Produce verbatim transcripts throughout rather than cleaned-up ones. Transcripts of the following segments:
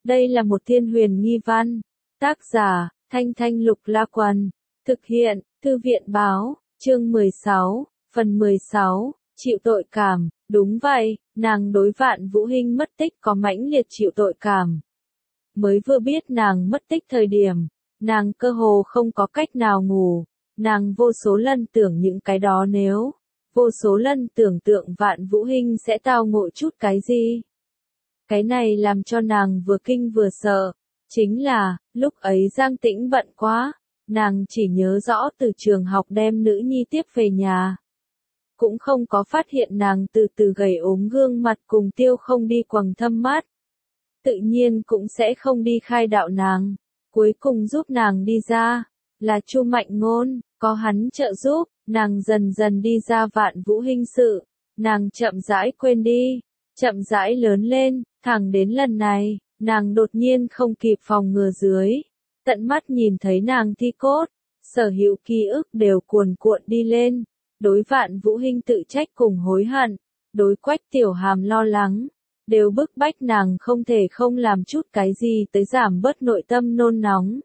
Đây là một thiên huyền nghi văn. Tác giả, Thanh Thanh Lục La Quần. Thực hiện, Thư viện Báo, chương mười sáu, phần mười sáu, chịu tội cảm. Đúng vậy, nàng đối Vạn Vũ Hinh mất tích có mãnh liệt chịu tội cảm. Mới vừa biết nàng mất tích thời điểm, nàng cơ hồ không có cách nào ngủ. Nàng vô số lần tưởng những cái đó nếu, vô số lần tưởng tượng Vạn Vũ Hinh sẽ tao ngộ chút cái gì. Cái này làm cho nàng vừa kinh vừa sợ. Chính là, lúc ấy Giang Tĩnh bận quá, nàng chỉ nhớ rõ từ trường học đem nữ nhi tiếp về nhà. Cũng không có phát hiện nàng từ từ gầy ốm gương mặt cùng tiêu không đi quầng thâm mắt. Tự nhiên cũng sẽ không đi khai đạo nàng. Cuối cùng giúp nàng đi ra, là Chu Mạnh Ngôn, có hắn trợ giúp, nàng dần dần đi ra Vạn Vũ Hinh sự. Nàng chậm rãi quên đi, chậm rãi lớn lên, thẳng đến lần này, nàng đột nhiên không kịp phòng ngừa dưới. Tận mắt nhìn thấy nàng thi cốt, sở hữu ký ức đều cuồn cuộn đi lên. Đối Vạn Vũ Hinh tự trách cùng hối hận, đối Quách Tiểu Hàm lo lắng, đều bức bách nàng không thể không làm chút cái gì tới giảm bớt nội tâm nôn nóng.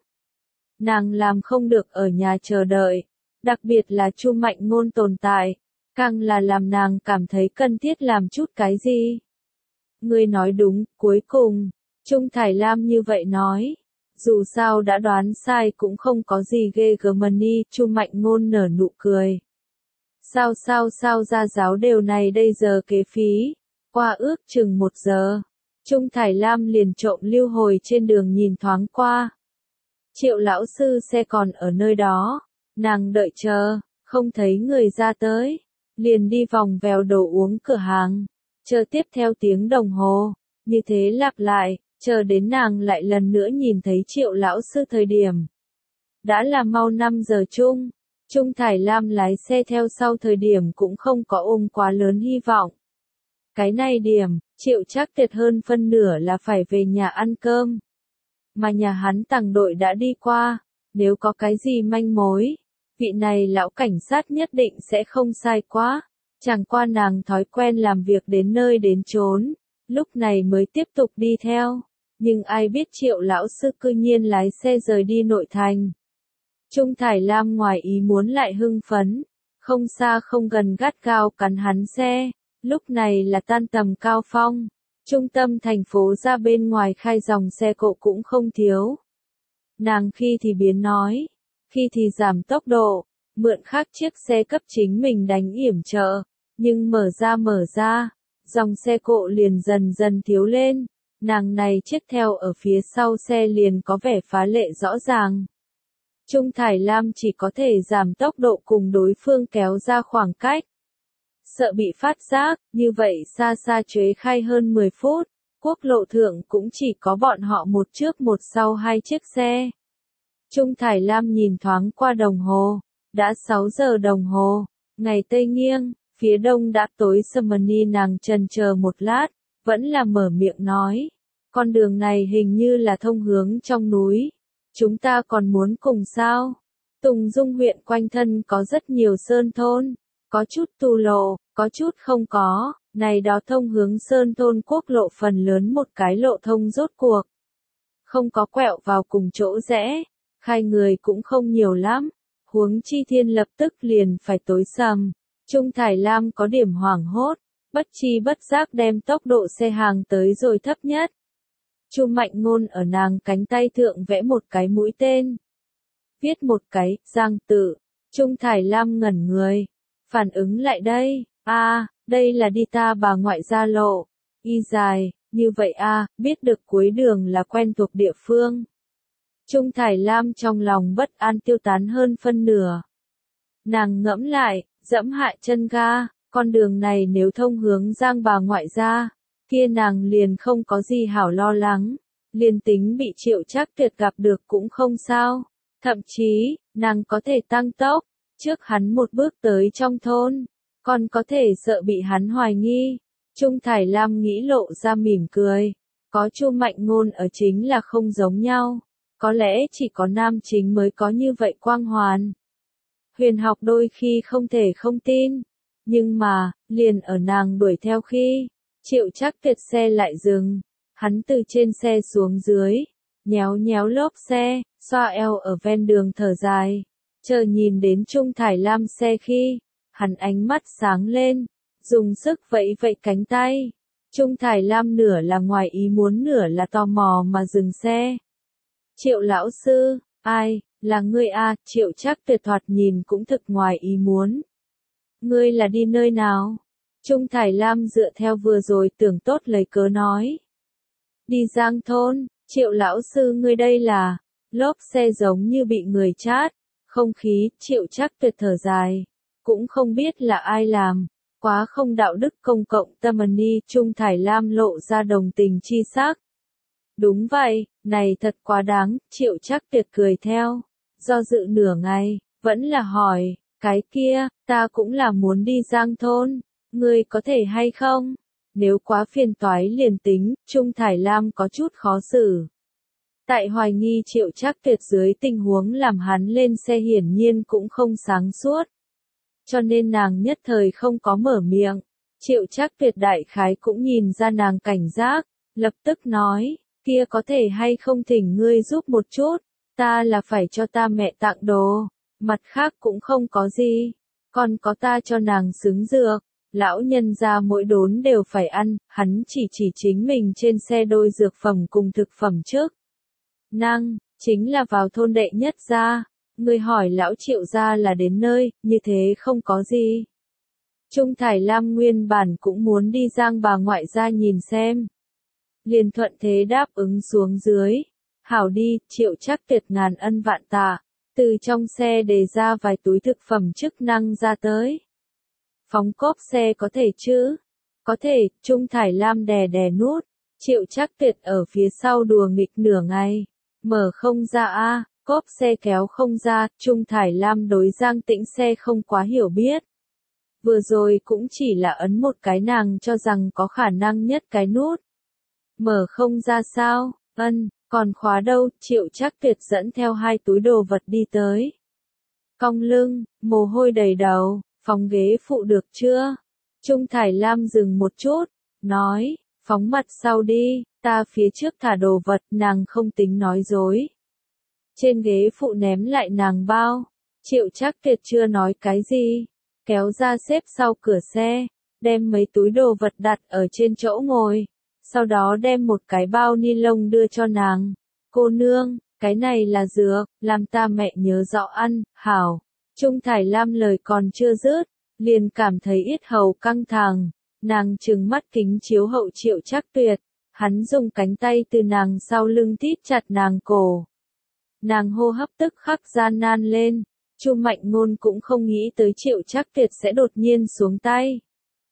Nàng làm không được ở nhà chờ đợi, đặc biệt là Chu Mạnh Ngôn tồn tại, càng là làm nàng cảm thấy cần thiết làm chút cái gì. Ngươi nói đúng, cuối cùng, Trung Thải Lam như vậy nói. Dù sao đã đoán sai cũng không có gì ghê gớm đi, Chu Mạnh Ngôn nở nụ cười. Sao sao sao ra giáo đều này đây giờ kế phí, qua ước chừng một giờ. Trung Thải Lam liền trộm lưu hồi trên đường nhìn thoáng qua. Triệu lão sư xe còn ở nơi đó, nàng đợi chờ, không thấy người ra tới, liền đi vòng vèo đồ uống cửa hàng, chờ tiếp theo tiếng đồng hồ, như thế lặp lại, chờ đến nàng lại lần nữa nhìn thấy Triệu lão sư thời điểm. Đã là mau năm giờ chung. Trung Thải Lam lái xe theo sau thời điểm cũng không có ôm quá lớn hy vọng. Cái này điểm, Triệu Trác Tuyệt hơn phân nửa là phải về nhà ăn cơm. Mà nhà hắn tàng đội đã đi qua, nếu có cái gì manh mối, vị này lão cảnh sát nhất định sẽ không sai quá. Chẳng qua nàng thói quen làm việc đến nơi đến chốn, lúc này mới tiếp tục đi theo. Nhưng ai biết Triệu lão sư cư nhiên lái xe rời đi nội thành. Trung Thải Lam ngoài ý muốn lại hưng phấn, không xa không gần gắt gao cắn hắn xe. Lúc này là tan tầm cao phong, trung tâm thành phố ra bên ngoài khai dòng xe cộ cũng không thiếu. Nàng khi thì biến nói, khi thì giảm tốc độ, mượn khác chiếc xe cấp chính mình đánh yểm trợ, nhưng mở ra mở ra, dòng xe cộ liền dần dần thiếu lên. Nàng này chiếc theo ở phía sau xe liền có vẻ phá lệ rõ ràng. Trung Thải Lam chỉ có thể giảm tốc độ cùng đối phương kéo ra khoảng cách. Sợ bị phát giác, như vậy xa xa chuế khai hơn mười phút, quốc lộ thượng cũng chỉ có bọn họ một trước một sau hai chiếc xe. Trung Thải Lam nhìn thoáng qua đồng hồ, đã sáu giờ đồng hồ, ngày tây nghiêng, phía đông đã tối sầm đi. Nàng chần chờ một lát, vẫn là mở miệng nói, con đường này hình như là thông hướng trong núi. Chúng ta còn muốn cùng sao? Tùng Dung huyện quanh thân có rất nhiều sơn thôn, có chút tu lộ, có chút không có, này đó thông hướng sơn thôn quốc lộ phần lớn một cái lộ thông rốt cuộc. Không có quẹo vào cùng chỗ rẽ, khai người cũng không nhiều lắm, huống chi thiên lập tức liền phải tối sầm. Trung Thải Lam có điểm hoảng hốt, bất chi bất giác đem tốc độ xe hàng tới rồi thấp nhất. Chu Mạnh Ngôn ở nàng cánh tay thượng vẽ một cái mũi tên. Viết một cái, Giang tự. Trung Thải Lam ngẩn người. Phản ứng lại đây. a à, đây là đi ta bà ngoại gia lộ. Y dài, như vậy a à, biết được cuối đường là quen thuộc địa phương. Trung Thải Lam trong lòng bất an tiêu tán hơn phân nửa. Nàng ngẫm lại, dẫm hạ chân ga, con đường này nếu thông hướng Giang bà ngoại gia, kia nàng liền không có gì hảo lo lắng, liền tính bị Triệu Trác Tuyệt gặp được cũng không sao, thậm chí, nàng có thể tăng tốc, trước hắn một bước tới trong thôn, còn có thể sợ bị hắn hoài nghi. Trung Thải Lam nghĩ lộ ra mỉm cười, có Chu Mạnh Ngôn ở chính là không giống nhau, có lẽ chỉ có nam chính mới có như vậy quang hoàn. Huyền học đôi khi không thể không tin, nhưng mà, liền ở nàng đuổi theo khi Triệu Trác Tuyệt xe lại dừng, Hắn từ trên xe xuống dưới, nhéo nhéo lốp xe, xoa eo ở ven đường thở dài. Chờ nhìn đến Trung Thải Lam xe khi, hắn ánh mắt sáng lên, dùng sức vẫy vẫy cánh tay. Trung Thải Lam nửa là ngoài ý muốn nửa là tò mò mà dừng xe. Triệu lão sư, ai, là ngươi à, Triệu Trác Tuyệt thoạt nhìn cũng thực ngoài ý muốn. Ngươi là đi nơi nào? Trung Thải Lam dựa theo vừa rồi tưởng tốt lấy cớ nói. Đi Giang thôn, Triệu lão sư ngươi đây là, lốp xe giống như bị người chát, không khí, Triệu Trác Tuyệt thở dài, cũng không biết là ai làm, quá không đạo đức công cộng tâm ni. Trung Thải Lam lộ ra đồng tình chi sắc. Đúng vậy, này thật quá đáng, Triệu Trác Tuyệt cười theo, do dự nửa ngày, vẫn là hỏi, cái kia, ta cũng là muốn đi Giang thôn, ngươi có thể hay không? Nếu quá phiền toái liền tính, Trung Thải Lam có chút khó xử. Tại hoài nghi Triệu Trác Tuyệt dưới tình huống làm hắn lên xe hiển nhiên cũng không sáng suốt. Cho nên nàng nhất thời không có mở miệng. Triệu Trác Tuyệt đại khái cũng nhìn ra nàng cảnh giác, lập tức nói, kia có thể hay không thỉnh ngươi giúp một chút, ta là phải cho ta mẹ tặng đồ, mặt khác cũng không có gì, còn có ta cho nàng xứng dược. Lão nhân gia mỗi đốn đều phải ăn, hắn chỉ chỉ chính mình trên xe đôi dược phẩm cùng thực phẩm trước. Năng, chính là vào thôn đệ nhất gia, người hỏi lão Triệu gia là đến nơi, như thế không có gì. Trung Thải Lam nguyên bản cũng muốn đi Giang bà ngoại gia nhìn xem. Liền thuận thế đáp ứng xuống dưới. Hảo đi, Triệu Trác Tuyệt ngàn ân vạn tạ, từ trong xe đề ra vài túi thực phẩm chức năng ra tới. Phóng cốp xe có thể chứ? Có thể, Trung Thải Lam đè đè nút. Triệu Trác Tuyệt ở phía sau đùa nghịch nửa ngày. Mở không ra a, à, cốp xe kéo không ra, Trung Thải Lam đối Giang Tĩnh xe không quá hiểu biết. Vừa rồi cũng chỉ là ấn một cái nàng cho rằng có khả năng nhất cái nút. Mở không ra sao? Ân, còn khóa đâu? Triệu Trác Tuyệt dẫn theo hai túi đồ vật đi tới. Cong lưng, mồ hôi đầy đầu. Phóng ghế phụ được chưa? Trung Thải Lam dừng một chút, nói, phóng mặt sau đi, ta phía trước thả đồ vật, nàng không tính nói dối. Trên ghế phụ ném lại nàng bao, Triệu Trác Tuyệt chưa nói cái gì, kéo ra xếp sau cửa xe, đem mấy túi đồ vật đặt ở trên chỗ ngồi, sau đó đem một cái bao ni lông đưa cho nàng. Cô nương, cái này là dược, làm ta mẹ nhớ rõ ăn, hảo. Trung Thải Lam lời còn chưa dứt, liền cảm thấy yết hầu căng thẳng, nàng trừng mắt kính chiếu hậu Triệu Trác Tuyệt, hắn dùng cánh tay từ nàng sau lưng thít chặt nàng cổ. Nàng hô hấp tức khắc gian nan lên, Chu Mạnh Ngôn cũng không nghĩ tới Triệu Trác Tuyệt sẽ đột nhiên xuống tay.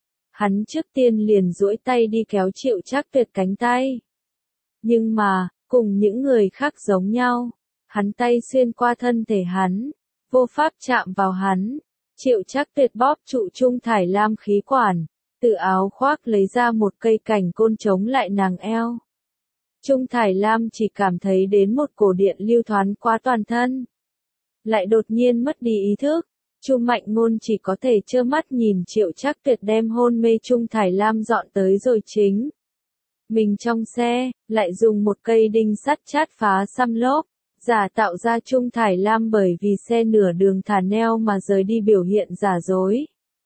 Hắn trước tiên liền duỗi tay đi kéo Triệu Trác Tuyệt cánh tay. Nhưng mà, cùng những người khác giống nhau, hắn tay xuyên qua thân thể hắn. Vô pháp chạm vào hắn. Triệu Trác Tuyệt bóp trụ Trung Thải Lam khí quản, từ áo khoác lấy ra một cây cảnh côn chống lại nàng eo. Trung Thải Lam chỉ cảm thấy đến một cổ điện lưu thoáng qua toàn thân. Lại đột nhiên mất đi ý thức. Chu Mạnh Ngôn chỉ có thể trơ mắt nhìn Triệu Trác Tuyệt đem hôn mê Trung Thải Lam dọn tới rồi chính. Mình trong xe, lại dùng một cây đinh sắt chát phá xăm lốp. Giả tạo ra Trung Thải Lam bởi vì xe nửa đường thả neo mà rời đi biểu hiện giả dối.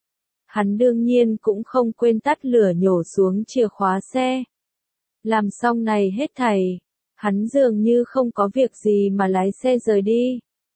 Hắn đương nhiên cũng không quên tắt lửa nhổ xuống chìa khóa xe. Làm xong này hết thảy, hắn dường như không có việc gì mà lái xe rời đi.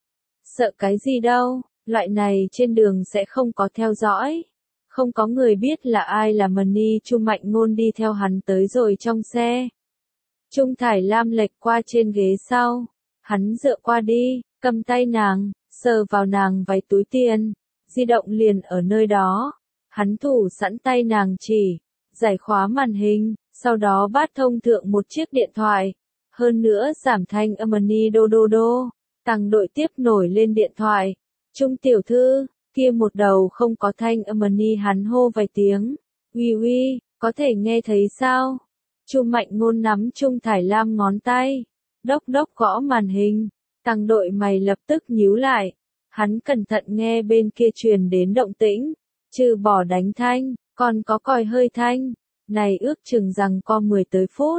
Sợ cái gì đâu, loại này trên đường sẽ không có theo dõi. Không có người biết là ai là Mani. Chu Mạnh Ngôn đi theo hắn tới rồi trong xe. Trung Thải Lam lệch qua trên ghế sau. Hắn dựa qua đi, cầm tay nàng, sờ vào nàng váy túi tiền, di động liền ở nơi đó. Hắn thủ sẵn tay nàng chỉ, giải khóa màn hình, sau đó bắt thông thượng một chiếc điện thoại. Hơn nữa giảm thanh âm ni đô đô đô, tăng đội tiếp nổi lên điện thoại. Trung tiểu thư, kia một đầu không có thanh âm ni hắn hô vài tiếng. Uy uy, có thể nghe thấy sao? Chu Mạnh Ngôn nắm Trung Thải Lam ngón tay. Đốc đốc gõ màn hình, tăng đội mày lập tức nhíu lại. Hắn cẩn thận nghe bên kia truyền đến động tĩnh, trừ bỏ đánh thanh, còn có còi hơi thanh. Này ước chừng rằng co mười tới phút,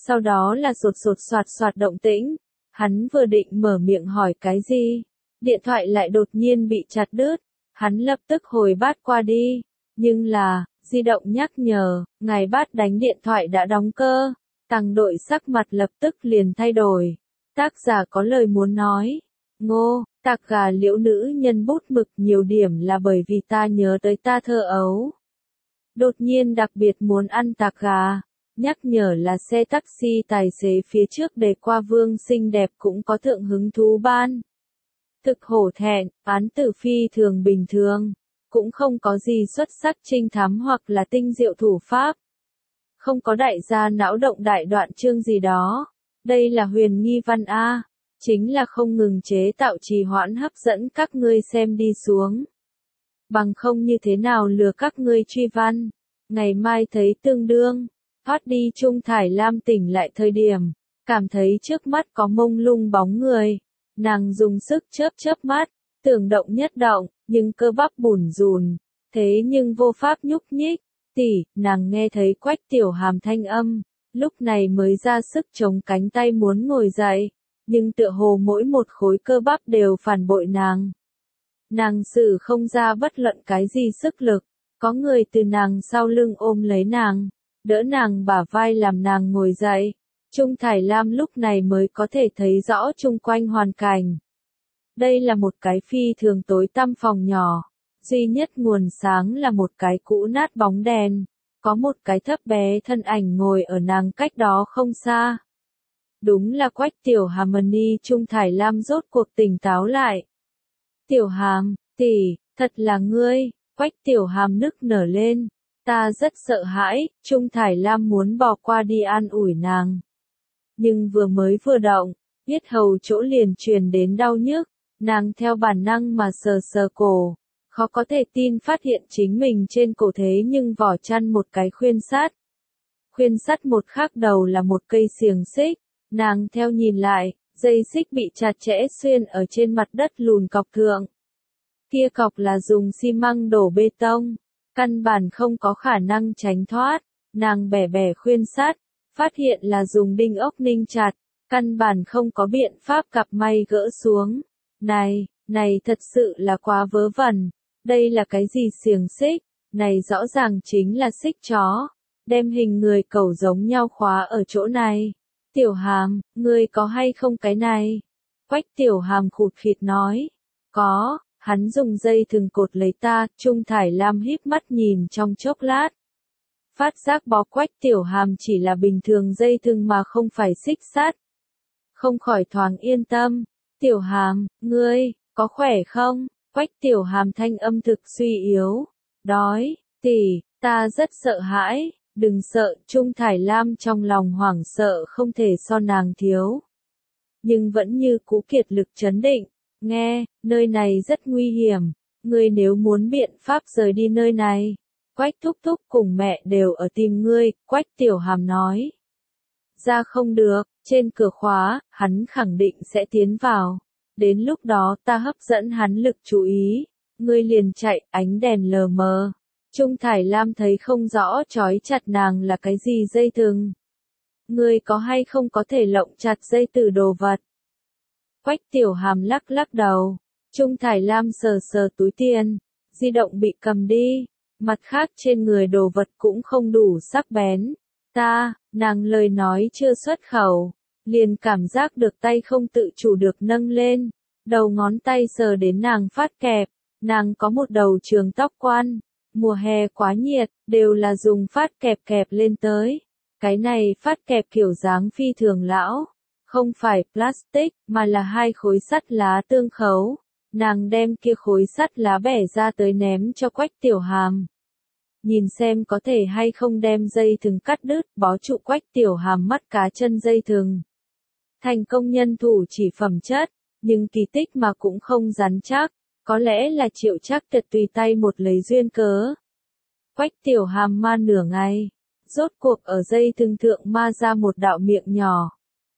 Sau đó là sột sột soạt soạt động tĩnh. Hắn vừa định mở miệng hỏi cái gì, điện thoại lại đột nhiên bị chặt đứt. Hắn lập tức hồi bát qua đi, nhưng là, di động nhắc nhở, ngài bát đánh điện thoại đã đóng cơ. Tăng đội sắc mặt lập tức liền thay đổi. Tác giả có lời muốn nói. Ngô, tạc gà liễu nữ nhân bút mực nhiều điểm là bởi vì ta nhớ tới ta thơ ấu. Đột nhiên đặc biệt muốn ăn tạc gà. Nhắc nhở là xe taxi tài xế phía trước để qua vương xinh đẹp cũng có thượng hứng thú ban. Thực hổ thẹn, án tử phi thường bình thường. Cũng không có gì xuất sắc trinh thám hoặc là tinh diệu thủ pháp. Không có đại gia não động đại đoạn chương gì đó. Đây là huyền nghi văn A. Chính là không ngừng chế tạo trì hoãn hấp dẫn các ngươi xem đi xuống. Bằng không như thế nào lừa các ngươi truy văn. Ngày mai thấy tương đương. Thoát đi Trung Thải Lam tỉnh lại thời điểm. Cảm thấy trước mắt có mông lung bóng người. Nàng dùng sức chớp chớp mắt. Tưởng động nhất động, nhưng cơ bắp bủn rùn. Thế nhưng vô pháp nhúc nhích. Tỷ, nàng nghe thấy Quách Tiểu Hàm thanh âm. Lúc này mới ra sức chống cánh tay muốn ngồi dậy. Nhưng tựa hồ mỗi một khối cơ bắp đều phản bội nàng. Nàng xử không ra bất luận cái gì sức lực. Có người từ nàng sau lưng ôm lấy nàng. Đỡ nàng bả vai làm nàng ngồi dậy. Trung Thải Lam lúc này mới có thể thấy rõ chung quanh hoàn cảnh. Đây là một cái phi thường tối tăm phòng nhỏ. Duy nhất nguồn sáng là một cái cũ nát bóng đèn. Có một cái thấp bé thân ảnh ngồi ở nàng cách đó không xa. Đúng là Quách Tiểu Hàm. Trung Thải Lam rốt cuộc tỉnh táo lại. Tiểu Hàm, tỷ, thật là ngươi. Quách Tiểu Hàm nức nở lên. Ta rất sợ hãi. Trung Thải Lam muốn bỏ qua đi an ủi nàng. Nhưng vừa mới vừa động, yết hầu chỗ liền truyền đến đau nhức. Nàng theo bản năng mà sờ sờ cổ. Khó có thể tin phát hiện chính mình trên cổ thế nhưng vỏ chăn một cái khuyên sắt. Khuyên sắt một khác đầu là một cây xiềng xích. Nàng theo nhìn lại, dây xích bị chặt chẽ xuyên ở trên mặt đất lùn cọc thượng. Kia cọc là dùng xi măng đổ bê tông. Căn bản không có khả năng tránh thoát. Nàng bẻ bẻ khuyên sắt, phát hiện là dùng đinh ốc ninh chặt. Căn bản không có biện pháp cặp may gỡ xuống. Này, này thật sự là quá vớ vẩn. Đây là cái gì xiềng xích? Này rõ ràng chính là xích chó. Đem hình người cẩu giống nhau khóa ở chỗ này. Tiểu Hàm, ngươi có hay không cái này? Quách Tiểu Hàm khụt khịt nói. Có, hắn dùng dây thừng cột lấy ta. Trung Thải Lam híp mắt nhìn trong chốc lát. Phát giác bó Quách Tiểu Hàm chỉ là bình thường dây thừng mà không phải xích sắt. Không khỏi thoáng yên tâm. Tiểu Hàm, ngươi, có khỏe không? Quách Tiểu Hàm thanh âm thực suy yếu. Đói, tỷ, ta rất sợ hãi. Đừng sợ. Trung Thải Lam trong lòng hoảng sợ không thể so nàng thiếu. Nhưng vẫn như cũ kiệt lực trấn định. Nghe, nơi này rất nguy hiểm. Ngươi nếu muốn biện pháp rời đi nơi này. Quách thúc thúc cùng mẹ đều ở tìm ngươi. Quách Tiểu Hàm nói. Ra không được, trên cửa khóa, hắn khẳng định sẽ tiến vào. Đến lúc đó ta hấp dẫn hắn lực chú ý. Ngươi liền chạy, ánh đèn lờ mờ. Trung Thải Lam thấy không rõ trói chặt nàng là cái gì dây thừng. Ngươi có hay không có thể lộng chặt dây từ đồ vật? Quách Tiểu Hàm lắc lắc đầu. Trung Thải Lam sờ sờ túi tiền. Di động bị cầm đi. Mặt khác trên người đồ vật cũng không đủ sắc bén. Ta, nàng lời nói chưa xuất khẩu. Liền cảm giác được tay không tự chủ được nâng lên. Đầu ngón tay sờ đến nàng phát kẹp. Nàng có một đầu trường tóc quan. Mùa hè quá nhiệt, đều là dùng phát kẹp kẹp lên tới. Cái này phát kẹp kiểu dáng phi thường lão. Không phải plastic, mà là hai khối sắt lá tương khấu. Nàng đem kia khối sắt lá bẻ ra tới ném cho Quách Tiểu Hàm. Nhìn xem có thể hay không đem dây thừng cắt đứt, bó trụ Quách Tiểu Hàm mắt cá chân dây thừng. Thành công nhân thủ chỉ phẩm chất, nhưng kỳ tích mà cũng không rắn chắc. Có lẽ là Triệu Trác Tuyệt tùy tay một lấy duyên cớ. Quách Tiểu Hàm ma nửa ngày, rốt cuộc ở dây thừng thượng ma ra một đạo miệng nhỏ.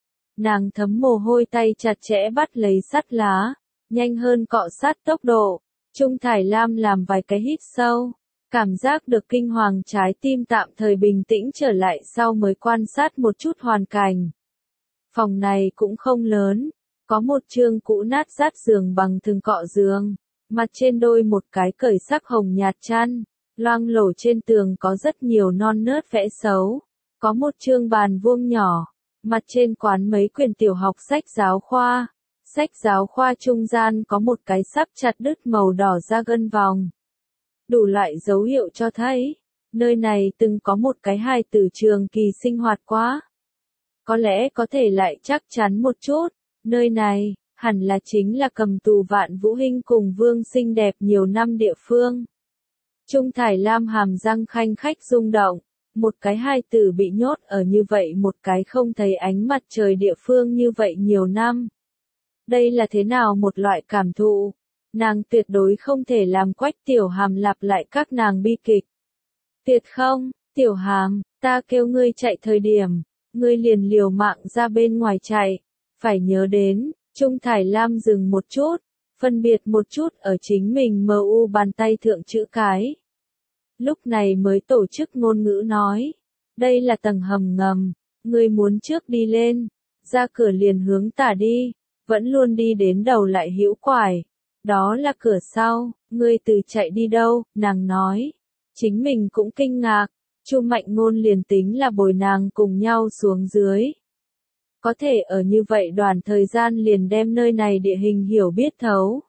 Nàng thấm mồ hôi tay chặt chẽ bắt lấy sắt lá, nhanh hơn cọ sát tốc độ. Trung Thải Lam làm vài cái hít sâu, Cảm giác được kinh hoàng trái tim tạm thời bình tĩnh trở lại sau mới quan sát một chút hoàn cảnh. Phòng này cũng không lớn, có một chương cũ nát rát giường bằng thừng cọ giường, mặt trên đôi một cái cởi sắc hồng nhạt chăn, loang lổ trên tường có rất nhiều non nớt vẽ xấu, có một chương bàn vuông nhỏ, mặt trên quán mấy quyển tiểu học sách giáo khoa, sách giáo khoa trung gian có một cái sắp chặt đứt màu đỏ da gân vòng. Đủ loại dấu hiệu cho thấy, nơi này từng có một cái hài tử trường kỳ sinh hoạt quá. Có lẽ có thể lại chắc chắn một chút, nơi này, hẳn là chính là cầm tù Vạn Vũ Hinh cùng Vương xinh đẹp nhiều năm địa phương. Trung Thải Lam hàm răng khanh khách rung động, một cái hài tử bị nhốt ở như vậy một cái không thấy ánh mặt trời địa phương như vậy nhiều năm. Đây là thế nào một loại cảm thụ? Nàng tuyệt đối không thể làm Quách Tiểu Hàm lặp lại các nàng bi kịch. Tuyệt không, Tiểu Hàm, ta kêu ngươi chạy thời điểm, ngươi liền liều mạng ra bên ngoài chạy. Phải nhớ đến, Trung Thải Lam dừng một chút, phân biệt một chút ở chính mình mờ u bàn tay thượng chữ cái. Lúc này mới tổ chức ngôn ngữ nói, đây là tầng hầm ngầm, ngươi muốn trước đi lên, ra cửa liền hướng tả đi, vẫn luôn đi đến đầu lại hữu quải. Đó là cửa sau, ngươi từ chạy đi đâu, nàng nói. Chính mình cũng kinh ngạc, Chu Mạnh Ngôn liền tính là bồi nàng cùng nhau xuống dưới. Có thể ở như vậy đoạn thời gian liền đem nơi này địa hình hiểu biết thấu.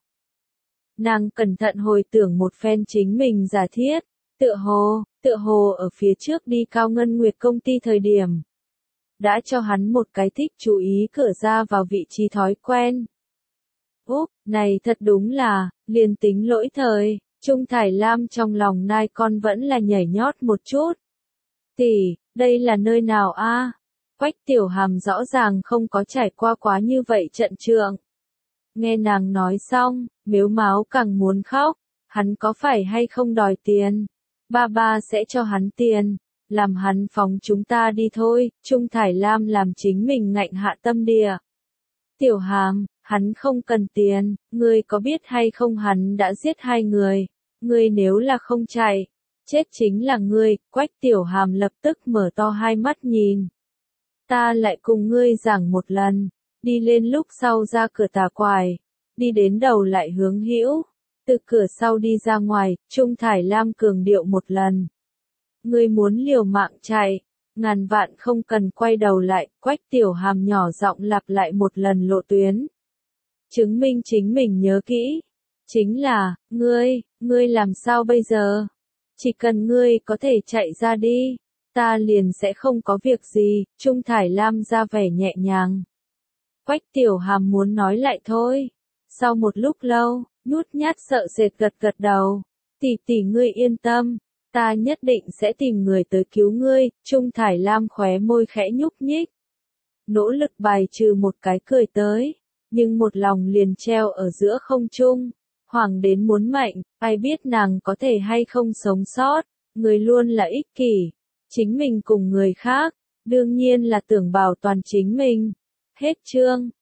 Nàng cẩn thận hồi tưởng một phen chính mình giả thiết, tựa hồ, tựa hồ ở phía trước đi Cao Ngân Nguyệt công ty thời điểm. Đã cho hắn một cái thích chú ý cửa ra vào vị trí thói quen. Úp, này thật đúng là, liền tính lỗi thời, Trung Thải Lam trong lòng nai con vẫn là nhảy nhót một chút. Tỷ, đây là nơi nào a? Quách Tiểu Hàm rõ ràng không có trải qua quá như vậy trận trượng. Nghe nàng nói xong, mếu máo càng muốn khóc, hắn có phải hay không đòi tiền? Ba ba sẽ cho hắn tiền, làm hắn phóng chúng ta đi thôi, Trung Thải Lam làm chính mình ngạnh hạ tâm địa. Tiểu Hàm, hắn không cần tiền, ngươi có biết hay không hắn đã giết hai người, ngươi nếu là không chạy, chết chính là ngươi, Quách Tiểu Hàm lập tức mở to hai mắt nhìn. Ta lại cùng ngươi giảng một lần, đi lên lúc sau ra cửa tà quài, đi đến đầu lại hướng hữu, từ cửa sau đi ra ngoài, Trung Thải Lam cường điệu một lần. Ngươi muốn liều mạng chạy, ngàn vạn không cần quay đầu lại, Quách Tiểu Hàm nhỏ giọng lặp lại một lần lộ tuyến. Chứng minh chính mình nhớ kỹ. Chính là, ngươi, ngươi làm sao bây giờ? Chỉ cần ngươi có thể chạy ra đi, ta liền sẽ không có việc gì, Trung Thải Lam ra vẻ nhẹ nhàng. Quách Tiểu Hàm muốn nói lại thôi. Sau một lúc lâu, nhút nhát sợ sệt gật gật đầu. Tỷ tỷ ngươi yên tâm, ta nhất định sẽ tìm người tới cứu ngươi, Trung Thải Lam khóe môi khẽ nhúc nhích. Nỗ lực bài trừ một cái cười tới, nhưng một lòng liền treo ở giữa không trung. Hoàng đến muốn mạnh, ai biết nàng có thể hay không sống sót, người luôn là ích kỷ. Chính mình cùng người khác, đương nhiên là tưởng bảo toàn chính mình. Hết chương.